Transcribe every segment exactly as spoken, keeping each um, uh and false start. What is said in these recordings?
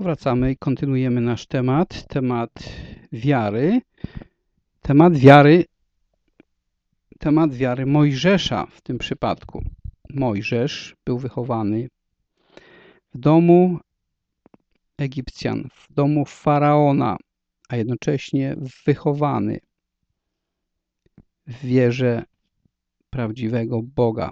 Powracamy i kontynuujemy nasz temat, temat wiary. Temat wiary, temat wiary Mojżesza w tym przypadku. Mojżesz był wychowany w domu Egipcjan, w domu faraona, a jednocześnie wychowany w wierze prawdziwego Boga.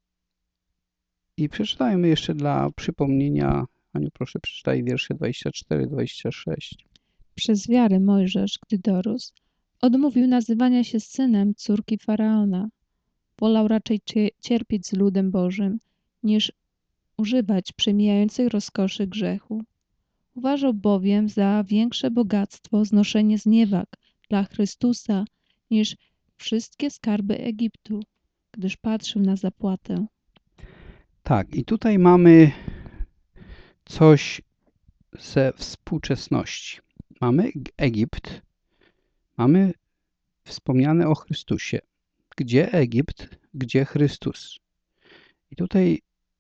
I przeczytajmy jeszcze dla przypomnienia, Aniu, proszę, przeczytaj wiersze dwadzieścia cztery do dwudziestego szóstego. Przez wiarę Mojżesz, gdy dorósł, odmówił nazywania się synem córki Faraona. Wolał raczej cierpieć z ludem Bożym, niż używać przemijających rozkoszy grzechu. Uważał bowiem za większe bogactwo znoszenie zniewag dla Chrystusa niż wszystkie skarby Egiptu, gdyż patrzył na zapłatę. Tak, i tutaj mamy coś ze współczesności. Mamy Egipt, mamy wspomniane o Chrystusie. Gdzie Egipt, gdzie Chrystus? I tutaj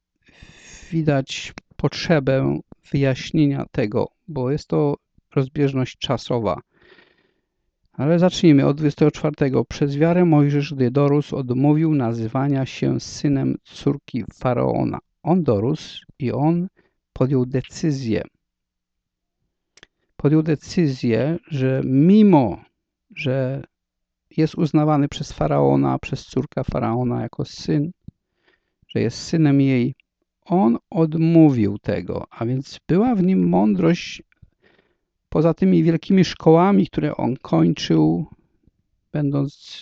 widać potrzebę wyjaśnienia tego, bo jest to rozbieżność czasowa. Ale zacznijmy od dwudziestego czwartego. Przez wiarę Mojżesz, gdy dorósł, odmówił nazywania się synem córki Faraona. On dorósł i on podjął decyzję. Podjął decyzję, że mimo, że jest uznawany przez Faraona, przez córkę Faraona jako syn, że jest synem jej, on odmówił tego, a więc była w nim mądrość poza tymi wielkimi szkołami, które on kończył, będąc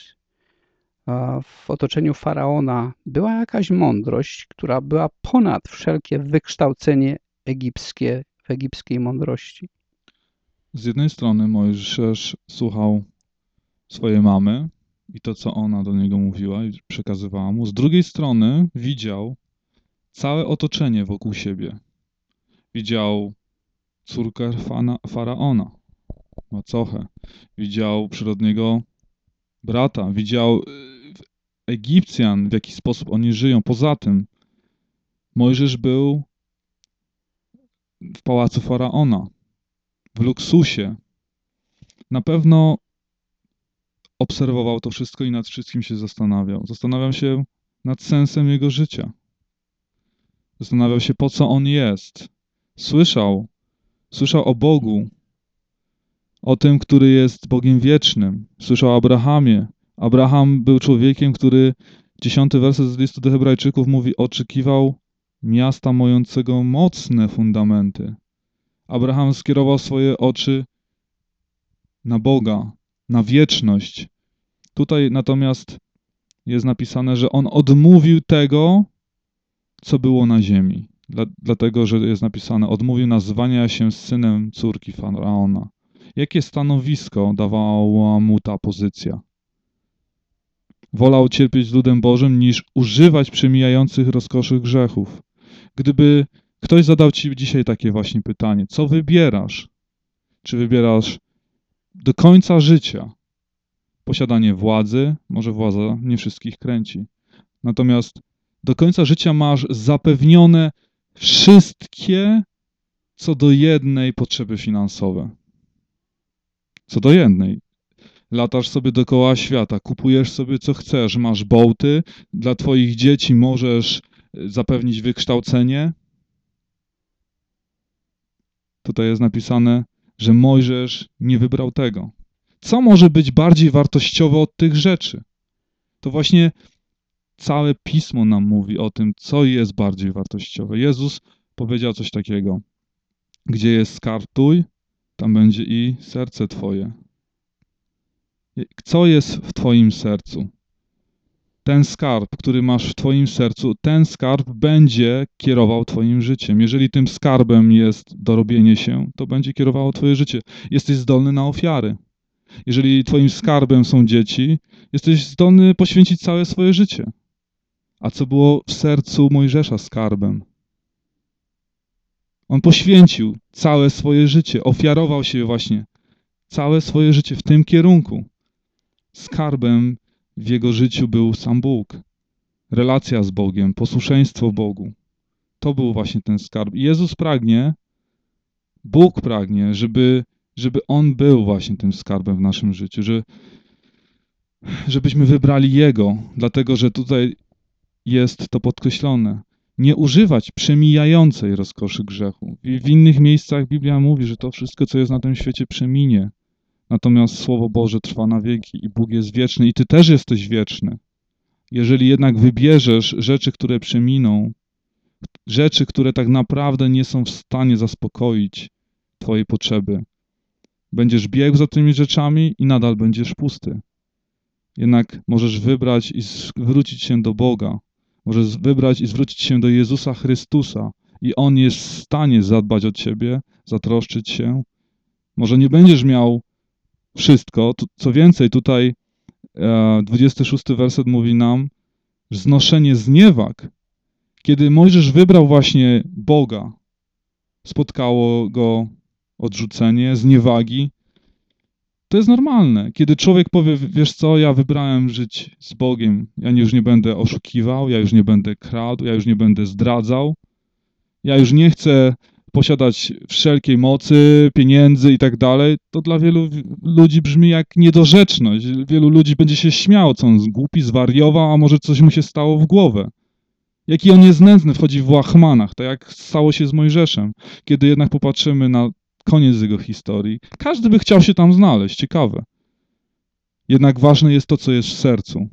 w otoczeniu Faraona, była jakaś mądrość, która była ponad wszelkie wykształcenie egipskie w egipskiej mądrości. Z jednej strony Mojżesz słuchał swojej mamy i to, co ona do niego mówiła i przekazywała mu. Z drugiej strony widział całe otoczenie wokół siebie. Widział córkę Faraona, macochę. Widział przyrodniego brata. Widział Egipcjan, w jaki sposób oni żyją. Poza tym Mojżesz był w pałacu Faraona, w luksusie. Na pewno obserwował to wszystko i nad wszystkim się zastanawiał. Zastanawiał się nad sensem jego życia. Zastanawiał się, po co on jest. Słyszał, słyszał o Bogu, o tym, który jest Bogiem wiecznym. Słyszał o Abrahamie. Abraham był człowiekiem, który, dziesiąty werset z listu do Hebrajczyków mówi, oczekiwał miasta mającego mocne fundamenty. Abraham skierował swoje oczy na Boga, na wieczność. Tutaj natomiast jest napisane, że on odmówił tego, co było na ziemi. Dla, dlatego, że jest napisane, odmówił nazywania się synem córki Faraona. Jakie stanowisko dawała mu ta pozycja? Wolał cierpieć z ludem Bożym, niż używać przemijających rozkoszy grzechów. Gdyby ktoś zadał ci dzisiaj takie właśnie pytanie, co wybierasz? Czy wybierasz do końca życia posiadanie władzy? Może władza nie wszystkich kręci. Natomiast do końca życia masz zapewnione wszystkie co do jednej potrzeby finansowe. Co do jednej. Latasz sobie dookoła świata, kupujesz sobie co chcesz, masz bołty, dla twoich dzieci możesz zapewnić wykształcenie. Tutaj jest napisane, że Mojżesz nie wybrał tego. Co może być bardziej wartościowe od tych rzeczy? To właśnie całe Pismo nam mówi o tym, co jest bardziej wartościowe. Jezus powiedział coś takiego. Gdzie jest skarb twój, tam będzie i serce twoje. Co jest w twoim sercu? Ten skarb, który masz w twoim sercu, ten skarb będzie kierował twoim życiem. Jeżeli tym skarbem jest dorobienie się, to będzie kierowało twoje życie. Jesteś zdolny na ofiary. Jeżeli twoim skarbem są dzieci, jesteś zdolny poświęcić całe swoje życie. A co było w sercu Mojżesza skarbem? On poświęcił całe swoje życie, ofiarował się właśnie całe swoje życie w tym kierunku. Skarbem w jego życiu był sam Bóg. Relacja z Bogiem, posłuszeństwo Bogu. To był właśnie ten skarb. I Jezus pragnie, Bóg pragnie, żeby, żeby On był właśnie tym skarbem w naszym życiu, że, żebyśmy wybrali Jego, dlatego że tutaj jest to podkreślone. Nie używać przemijającej rozkoszy grzechu. I w innych miejscach Biblia mówi, że to wszystko, co jest na tym świecie, przeminie. Natomiast Słowo Boże trwa na wieki i Bóg jest wieczny i Ty też jesteś wieczny. Jeżeli jednak wybierzesz rzeczy, które przeminą, rzeczy, które tak naprawdę nie są w stanie zaspokoić Twojej potrzeby, będziesz biegł za tymi rzeczami i nadal będziesz pusty. Jednak możesz wybrać i zwrócić się do Boga. Możesz wybrać i zwrócić się do Jezusa Chrystusa i On jest w stanie zadbać o Ciebie, zatroszczyć się. Może nie będziesz miał wszystko, co więcej, tutaj dwudziesty szósty werset mówi nam, że znoszenie zniewag. Kiedy Mojżesz wybrał właśnie Boga, spotkało go odrzucenie, zniewagi. To jest normalne. Kiedy człowiek powie, wiesz co, ja wybrałem żyć z Bogiem, ja już nie będę oszukiwał, ja już nie będę kradł, ja już nie będę zdradzał, ja już nie chcę posiadać wszelkiej mocy, pieniędzy i tak dalej, to dla wielu ludzi brzmi jak niedorzeczność. Wielu ludzi będzie się śmiało, co on głupi, zwariował, a może coś mu się stało w głowę. Jaki on jest nędzny, wchodzi w łachmanach, tak jak stało się z Mojżeszem. Kiedy jednak popatrzymy na koniec jego historii, każdy by chciał się tam znaleźć, ciekawe. Jednak ważne jest to, co jest w sercu.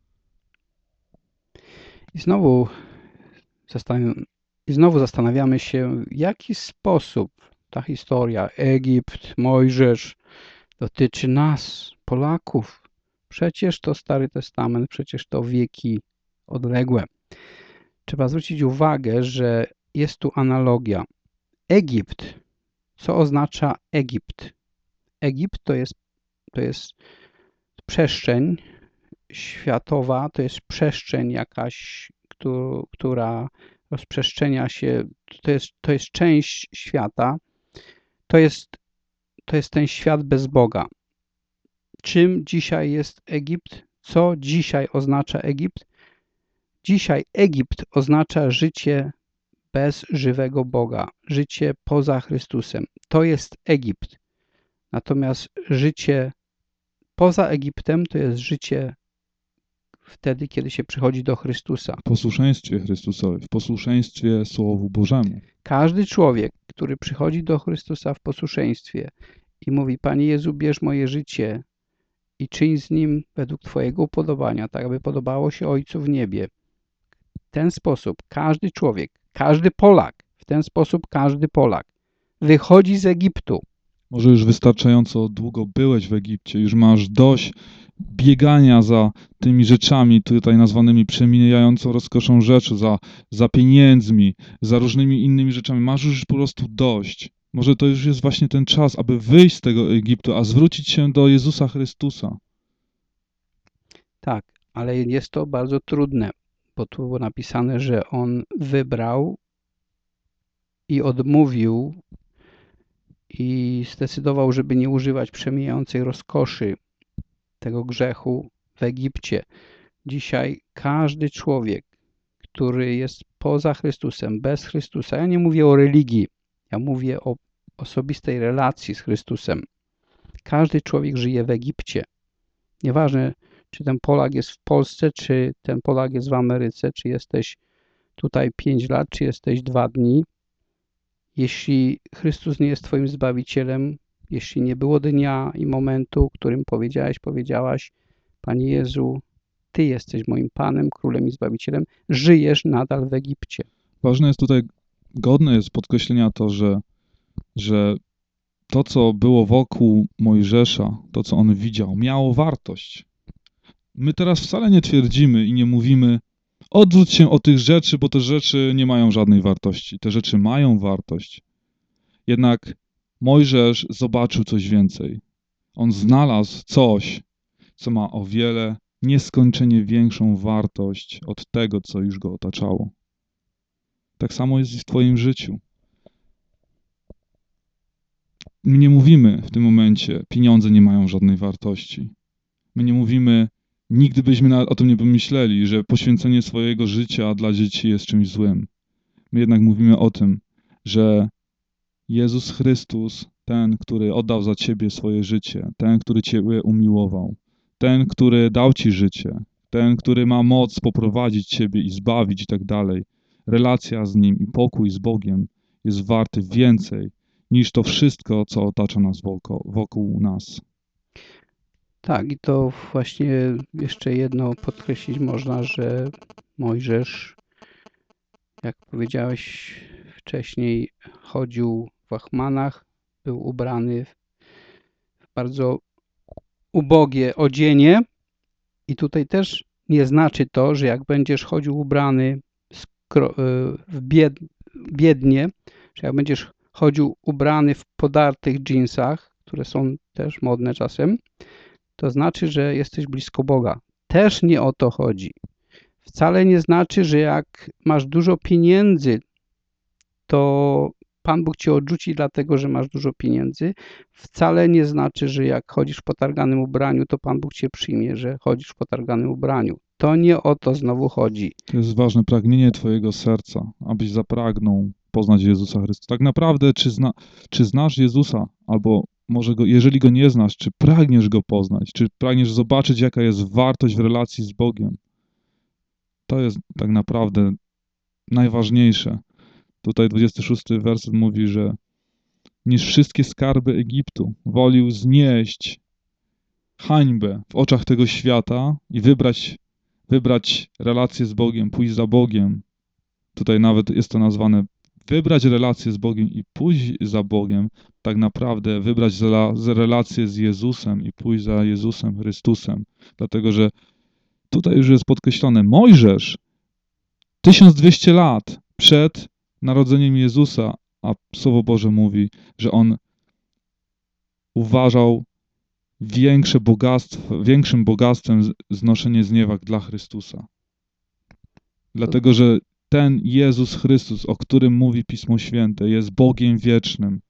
I znowu, zastan- I znowu zastanawiamy się, w jaki sposób ta historia, Egipt, Mojżesz, dotyczy nas, Polaków. Przecież to Stary Testament, przecież to wieki odległe. Trzeba zwrócić uwagę, że jest tu analogia. Egipt. Co oznacza Egipt? Egipt to jest, to jest przestrzeń światowa, to jest przestrzeń jakaś, która rozprzestrzenia się, to jest, to jest część świata, to jest, to jest ten świat bez Boga. Czym dzisiaj jest Egipt? Co dzisiaj oznacza Egipt? Dzisiaj Egipt oznacza życie bez żywego Boga, życie poza Chrystusem. To jest Egipt. Natomiast życie poza Egiptem to jest życie wtedy, kiedy się przychodzi do Chrystusa. W posłuszeństwie Chrystusowi, w posłuszeństwie Słowu Bożemu. Każdy człowiek, który przychodzi do Chrystusa w posłuszeństwie i mówi: Panie Jezu, bierz moje życie i czyń z nim według Twojego upodobania, tak aby podobało się Ojcu w niebie. W ten sposób każdy człowiek, każdy Polak, w ten sposób każdy Polak wychodzi z Egiptu. Może już wystarczająco długo byłeś w Egipcie, już masz dość biegania za tymi rzeczami tutaj nazwanymi przemijającą rozkoszą rzeczy, za, za pieniędzmi, za różnymi innymi rzeczami. Masz już po prostu dość. Może to już jest właśnie ten czas, aby wyjść z tego Egiptu, a zwrócić się do Jezusa Chrystusa. Tak, ale jest to bardzo trudne, bo tu było napisane, że on wybrał i odmówił i zdecydował, żeby nie używać przemijającej rozkoszy tego grzechu w Egipcie. Dzisiaj każdy człowiek, który jest poza Chrystusem, bez Chrystusa, ja nie mówię o religii, ja mówię o osobistej relacji z Chrystusem. Każdy człowiek żyje w Egipcie. Nieważne, czy ten Polak jest w Polsce, czy ten Polak jest w Ameryce, czy jesteś tutaj pięć lat, czy jesteś dwa dni. Jeśli Chrystus nie jest Twoim Zbawicielem, jeśli nie było dnia i momentu, w którym powiedziałeś, powiedziałaś: Panie Jezu, Ty jesteś moim Panem, Królem i Zbawicielem, żyjesz nadal w Egipcie. Ważne jest tutaj, godne jest podkreślenia to, że, że to, co było wokół Mojżesza, to, co on widział, miało wartość. My teraz wcale nie twierdzimy i nie mówimy: odwróć się od tych rzeczy, bo te rzeczy nie mają żadnej wartości. Te rzeczy mają wartość. Jednak Mojżesz zobaczył coś więcej. On znalazł coś, co ma o wiele nieskończenie większą wartość od tego, co już go otaczało. Tak samo jest i w Twoim życiu. My nie mówimy w tym momencie: pieniądze nie mają żadnej wartości. My nie mówimy: nigdy byśmy nawet o tym nie pomyśleli, że poświęcenie swojego życia dla dzieci jest czymś złym. My jednak mówimy o tym, że Jezus Chrystus, ten, który oddał za ciebie swoje życie, ten, który ciebie umiłował, ten, który dał ci życie, ten, który ma moc poprowadzić ciebie i zbawić i tak dalej. Relacja z Nim i pokój z Bogiem jest warty więcej niż to wszystko, co otacza nas wokół, wokół nas. Tak, i to właśnie jeszcze jedno podkreślić można, że Mojżesz, jak powiedziałeś wcześniej, chodził w łachmanach, był ubrany w bardzo ubogie odzienie i tutaj też nie znaczy to, że jak będziesz chodził ubrany w bied, biednie, że jak będziesz chodził ubrany w podartych dżinsach, które są też modne czasem, to znaczy, że jesteś blisko Boga. Też nie o to chodzi. Wcale nie znaczy, że jak masz dużo pieniędzy, to Pan Bóg cię odrzuci dlatego, że masz dużo pieniędzy. Wcale nie znaczy, że jak chodzisz w potarganym ubraniu, to Pan Bóg cię przyjmie, że chodzisz w potarganym ubraniu. To nie o to znowu chodzi. To jest ważne pragnienie twojego serca, abyś zapragnął poznać Jezusa Chrystusa. Tak naprawdę, czy, zna, czy znasz Jezusa, albo może go, jeżeli go nie znasz, czy pragniesz go poznać, czy pragniesz zobaczyć, jaka jest wartość w relacji z Bogiem. To jest tak naprawdę najważniejsze. Tutaj dwudziesty szósty werset mówi, że niż wszystkie skarby Egiptu wolił znieść hańbę w oczach tego świata i wybrać, wybrać relację z Bogiem, pójść za Bogiem. Tutaj nawet jest to nazwane wybrać relację z Bogiem i pójść za Bogiem, tak naprawdę wybrać relację z Jezusem i pójść za Jezusem Chrystusem. Dlatego, że tutaj już jest podkreślone, Mojżesz tysiąc dwieście lat przed narodzeniem Jezusa, a Słowo Boże mówi, że on uważał większe bogactwo, większym bogactwem znoszenie zniewag dla Chrystusa. Dlatego, że ten Jezus Chrystus, o którym mówi Pismo Święte, jest Bogiem wiecznym.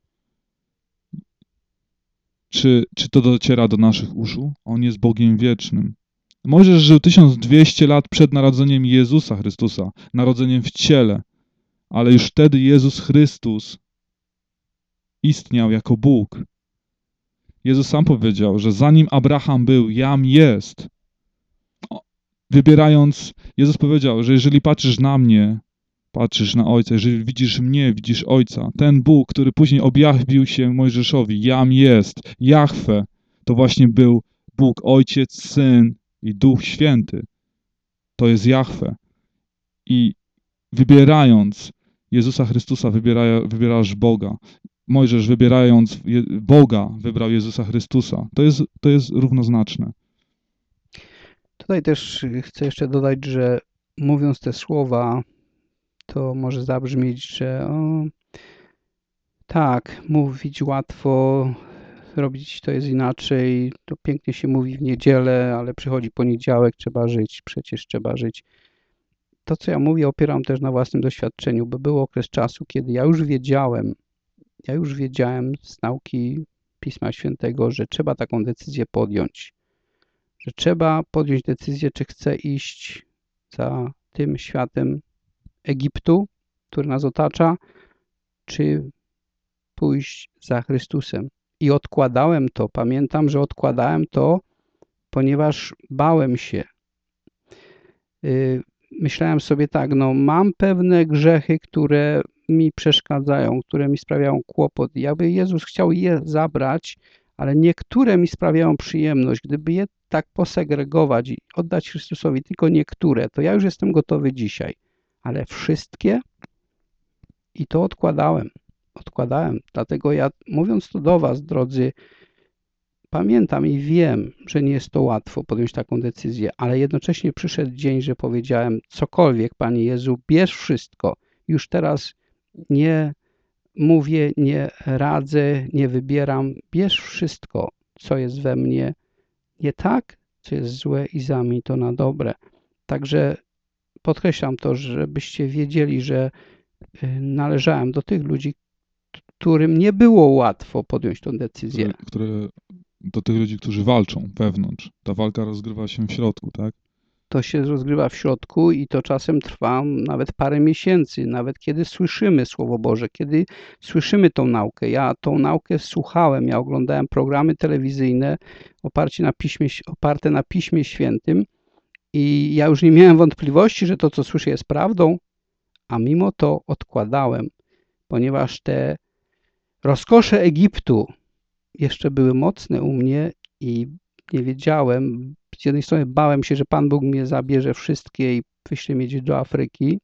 Czy, czy to dociera do naszych uszu? On jest Bogiem wiecznym. Mojżesz żył tysiąc dwieście lat przed narodzeniem Jezusa Chrystusa, narodzeniem w ciele, ale już wtedy Jezus Chrystus istniał jako Bóg. Jezus sam powiedział, że zanim Abraham był, jam jest. Wybierając, Jezus powiedział, że jeżeli patrzysz na mnie, patrzysz na Ojca, jeżeli widzisz mnie, widzisz Ojca. Ten Bóg, który później objawił się Mojżeszowi, jam jest, Jahwe, to właśnie był Bóg, Ojciec, Syn i Duch Święty. To jest Jahwe. I wybierając Jezusa Chrystusa, wybiera, wybierasz Boga. Mojżesz, wybierając Boga, wybrał Jezusa Chrystusa. To jest, to jest równoznaczne. Tutaj też chcę jeszcze dodać, że mówiąc te słowa, to może zabrzmieć, że o, tak, mówić łatwo, robić to jest inaczej, to pięknie się mówi w niedzielę, ale przychodzi poniedziałek, trzeba żyć, przecież trzeba żyć. To, co ja mówię, opieram też na własnym doświadczeniu, bo był okres czasu, kiedy ja już wiedziałem, ja już wiedziałem z nauki Pisma Świętego, że trzeba taką decyzję podjąć. Że trzeba podjąć decyzję, czy chcę iść za tym światem Egiptu, który nas otacza, czy pójść za Chrystusem. I odkładałem to. Pamiętam, że odkładałem to, ponieważ bałem się. Myślałem sobie tak, no mam pewne grzechy, które mi przeszkadzają, które mi sprawiają kłopot. Jakby Jezus chciał je zabrać, ale niektóre mi sprawiają przyjemność. Gdyby je tak posegregować i oddać Chrystusowi tylko niektóre, to ja już jestem gotowy dzisiaj. Ale wszystkie i to odkładałem. Odkładałem. Dlatego ja, mówiąc to do was, drodzy, pamiętam i wiem, że nie jest to łatwo podjąć taką decyzję, ale jednocześnie przyszedł dzień, że powiedziałem, cokolwiek, Panie Jezu, bierz wszystko. Już teraz nie mówię, nie radzę, nie wybieram. Bierz wszystko, co jest we mnie nie tak, co jest złe i zamień to na dobre. Także podkreślam to, żebyście wiedzieli, że należałem do tych ludzi, którym nie było łatwo podjąć tę decyzję. Które, które, do tych ludzi, którzy walczą wewnątrz. Ta walka rozgrywa się w środku, tak? to się rozgrywa w środku i to czasem trwa nawet parę miesięcy, nawet kiedy słyszymy Słowo Boże, kiedy słyszymy tą naukę. Ja tą naukę słuchałem, ja oglądałem programy telewizyjne oparcie na piśmie, oparte na Piśmie Świętym i ja już nie miałem wątpliwości, że to, co słyszę, jest prawdą, a mimo to odkładałem, ponieważ te rozkosze Egiptu jeszcze były mocne u mnie i nie wiedziałem. Z jednej strony bałem się, że Pan Bóg mnie zabierze wszystkie i wyśle mnie gdzieś do Afryki.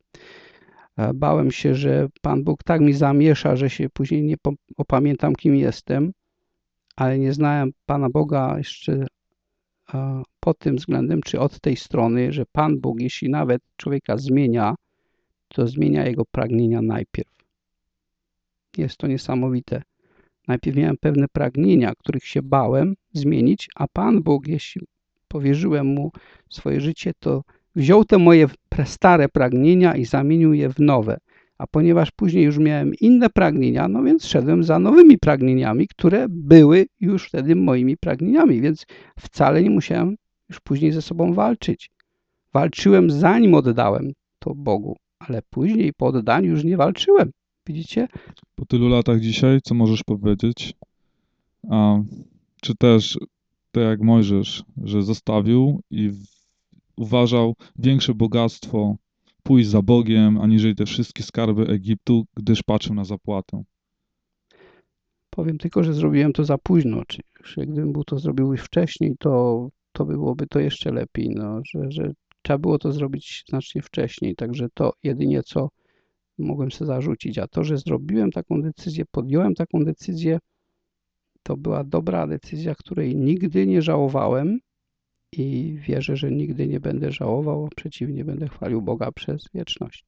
Bałem się, że Pan Bóg tak mi zamiesza, że się później nie opamiętam, kim jestem, ale nie znałem Pana Boga jeszcze pod tym względem, czy od tej strony, że Pan Bóg, jeśli nawet człowieka zmienia, to zmienia jego pragnienia najpierw. Jest to niesamowite. Najpierw miałem pewne pragnienia, których się bałem zmienić, a Pan Bóg, jeśli powierzyłem Mu swoje życie, to wziął te moje stare pragnienia i zamienił je w nowe. A ponieważ później już miałem inne pragnienia, no więc szedłem za nowymi pragnieniami, które były już wtedy moimi pragnieniami, więc wcale nie musiałem już później ze sobą walczyć. Walczyłem zanim oddałem to Bogu, ale później po oddaniu już nie walczyłem. Widzicie? Po tylu latach dzisiaj, co możesz powiedzieć? A, czy też, tak jak Mojżesz, że zostawił i w, uważał większe bogactwo pójść za Bogiem, aniżeli te wszystkie skarby Egiptu, gdyż patrzył na zapłatę? Powiem tylko, że zrobiłem to za późno. Czyli gdybym był to zrobił już wcześniej, to, to byłoby to jeszcze lepiej. No, że, że trzeba było to zrobić znacznie wcześniej. Także to jedynie co mogłem sobie zarzucić. A to, że zrobiłem taką decyzję, podjąłem taką decyzję, to była dobra decyzja, której nigdy nie żałowałem i wierzę, że nigdy nie będę żałował, a przeciwnie, będę chwalił Boga przez wieczność.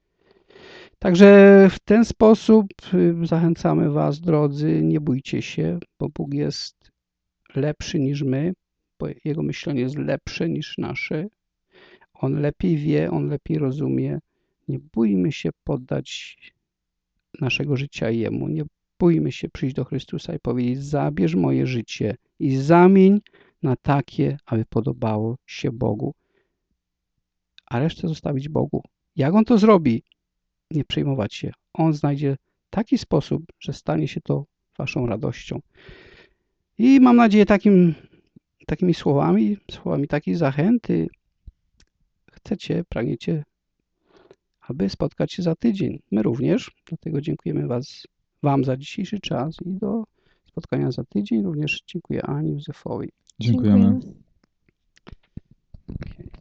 Także w ten sposób zachęcamy Was, drodzy, nie bójcie się, bo Bóg jest lepszy niż my, bo Jego myślenie jest lepsze niż nasze. On lepiej wie, On lepiej rozumie. Nie bójmy się poddać naszego życia Jemu. Nie bójmy się przyjść do Chrystusa i powiedzieć: zabierz moje życie i zamień na takie, aby podobało się Bogu. A resztę zostawić Bogu. Jak On to zrobi? Nie przejmować się. On znajdzie taki sposób, że stanie się to Waszą radością. I mam nadzieję takim, takimi słowami, słowami takiej zachęty chcecie, pragniecie, aby spotkać się za tydzień. My również, dlatego dziękujemy was, Wam za dzisiejszy czas i do spotkania za tydzień. Również dziękuję Ani, Józefowi. Dziękujemy. Dziękujemy. Okay.